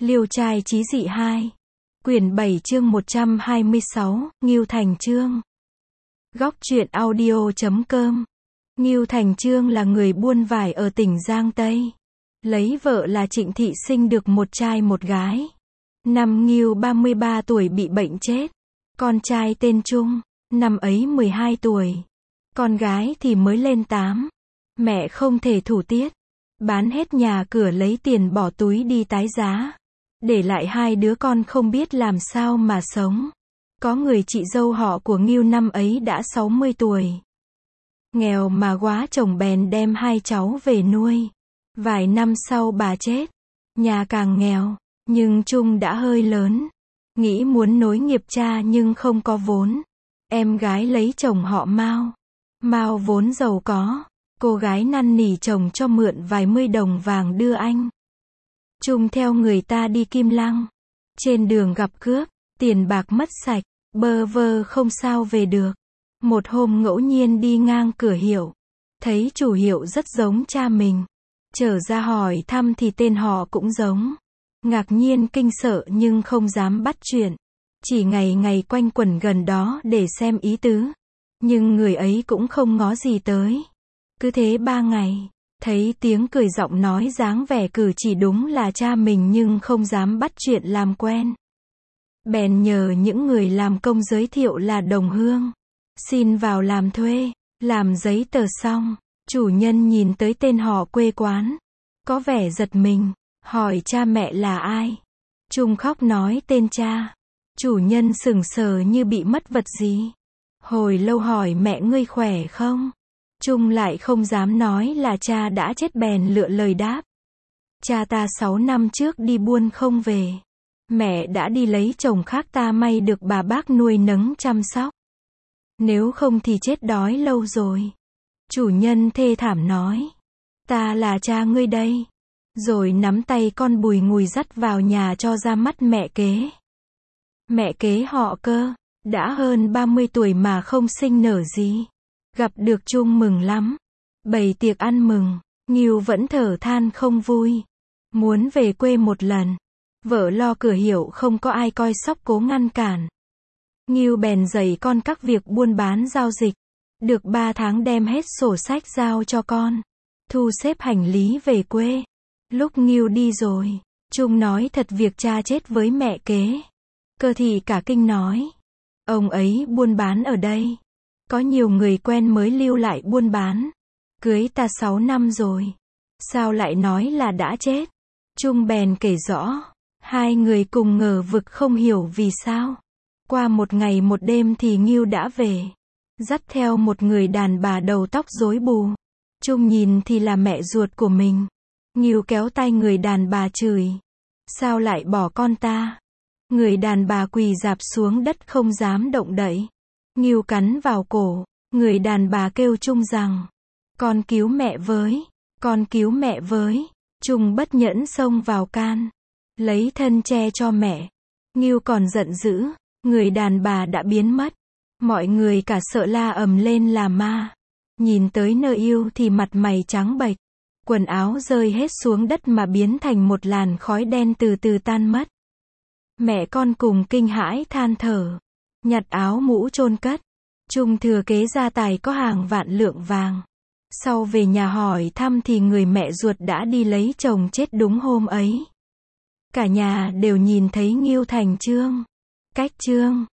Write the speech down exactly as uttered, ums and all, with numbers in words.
Liêu trai chí dị hai. Quyển bảy chương một trăm hai mươi sáu, Ngưu Thành Chương. Góc truyện audio chấm com. Ngưu Thành Chương là người buôn vải ở tỉnh Giang Tây. Lấy vợ là Trịnh Thị sinh được một trai một gái. Năm Ngưu ba mươi ba tuổi bị bệnh chết. Con trai tên Trung, năm ấy mười hai tuổi. Con gái thì mới lên tám. Mẹ không thể thủ tiết. Bán hết nhà cửa lấy tiền bỏ túi đi tái giá. Để lại hai đứa con không biết làm sao mà sống. Có người chị dâu họ của Ngưu năm ấy đã sáu mươi tuổi. Nghèo mà quá chồng bèn đem hai cháu về nuôi. Vài năm sau bà chết. Nhà càng nghèo, nhưng Trung đã hơi lớn. Nghĩ muốn nối nghiệp cha nhưng không có vốn. Em gái lấy chồng họ Mao. Mao vốn giàu có. Cô gái năn nỉ chồng cho mượn vài mươi đồng vàng đưa anh. Trung theo người ta đi Kim Lăng. Trên đường gặp cướp, tiền bạc mất sạch, bơ vơ không sao về được. Một hôm ngẫu nhiên đi ngang cửa hiệu. Thấy chủ hiệu rất giống cha mình. Trở ra hỏi thăm thì tên họ cũng giống. Ngạc nhiên kinh sợ nhưng không dám bắt chuyện. Chỉ ngày ngày quanh quẩn gần đó để xem ý tứ. Nhưng người ấy cũng không ngó gì tới. Cứ thế ba ngày. Thấy tiếng cười giọng nói dáng vẻ cử chỉ đúng là cha mình nhưng không dám bắt chuyện làm quen. Bèn nhờ những người làm công giới thiệu là đồng hương. Xin vào làm thuê, làm giấy tờ xong. Chủ nhân nhìn tới tên họ quê quán. Có vẻ giật mình, hỏi cha mẹ là ai. Trung khóc nói tên cha. Chủ nhân sững sờ như bị mất vật gì. Hồi lâu hỏi mẹ ngươi khỏe không? Trung lại không dám nói là cha đã chết bèn lựa lời đáp. Cha ta sáu năm trước đi buôn không về. Mẹ đã đi lấy chồng khác ta may được bà bác nuôi nấng chăm sóc. Nếu không thì chết đói lâu rồi. Chủ nhân thê thảm nói. Ta là cha ngươi đây. Rồi nắm tay con bùi ngùi dắt vào nhà cho ra mắt mẹ kế. Mẹ kế họ Cơ, đã hơn ba mươi tuổi mà không sinh nở gì. Gặp được Trung mừng lắm. Bày tiệc ăn mừng. Ngưu vẫn thở than không vui. Muốn về quê một lần. Vợ lo cửa hiệu không có ai coi sóc cố ngăn cản. Ngưu bèn dạy con các việc buôn bán giao dịch. Được ba tháng đem hết sổ sách giao cho con. Thu xếp hành lý về quê. Lúc Ngưu đi rồi, Trung nói thật việc cha chết với mẹ kế. Cơ thì cả kinh nói. Ông ấy buôn bán ở đây. Có nhiều người quen mới lưu lại buôn bán. Cưới ta sáu năm rồi. Sao lại nói là đã chết? Trung bèn kể rõ. Hai người cùng ngờ vực không hiểu vì sao. Qua một ngày một đêm thì Ngưu đã về. Dắt theo một người đàn bà đầu tóc rối bù. Trung nhìn thì là mẹ ruột của mình. Ngưu kéo tay người đàn bà chửi. Sao lại bỏ con ta? Người đàn bà quỳ rạp xuống đất không dám động đậy. Ngưu cắn vào cổ. Người đàn bà kêu Trung rằng. Con cứu mẹ với. Con cứu mẹ với. Trung bất nhẫn xông vào can. Lấy thân che cho mẹ. Ngưu còn giận dữ. Người đàn bà đã biến mất. Mọi người cả sợ la ầm lên là ma. Nhìn tới nơi yêu thì mặt mày trắng bệch. Quần áo rơi hết xuống đất mà biến thành một làn khói đen từ từ tan mất. Mẹ con cùng kinh hãi than thở. Nhặt áo mũ chôn cất. Trung thừa kế gia tài có hàng vạn lượng vàng. Sau về nhà hỏi thăm thì người mẹ ruột đã đi lấy chồng chết đúng hôm ấy. Cả nhà đều nhìn thấy Ngưu Thành Chương. Cách Chương.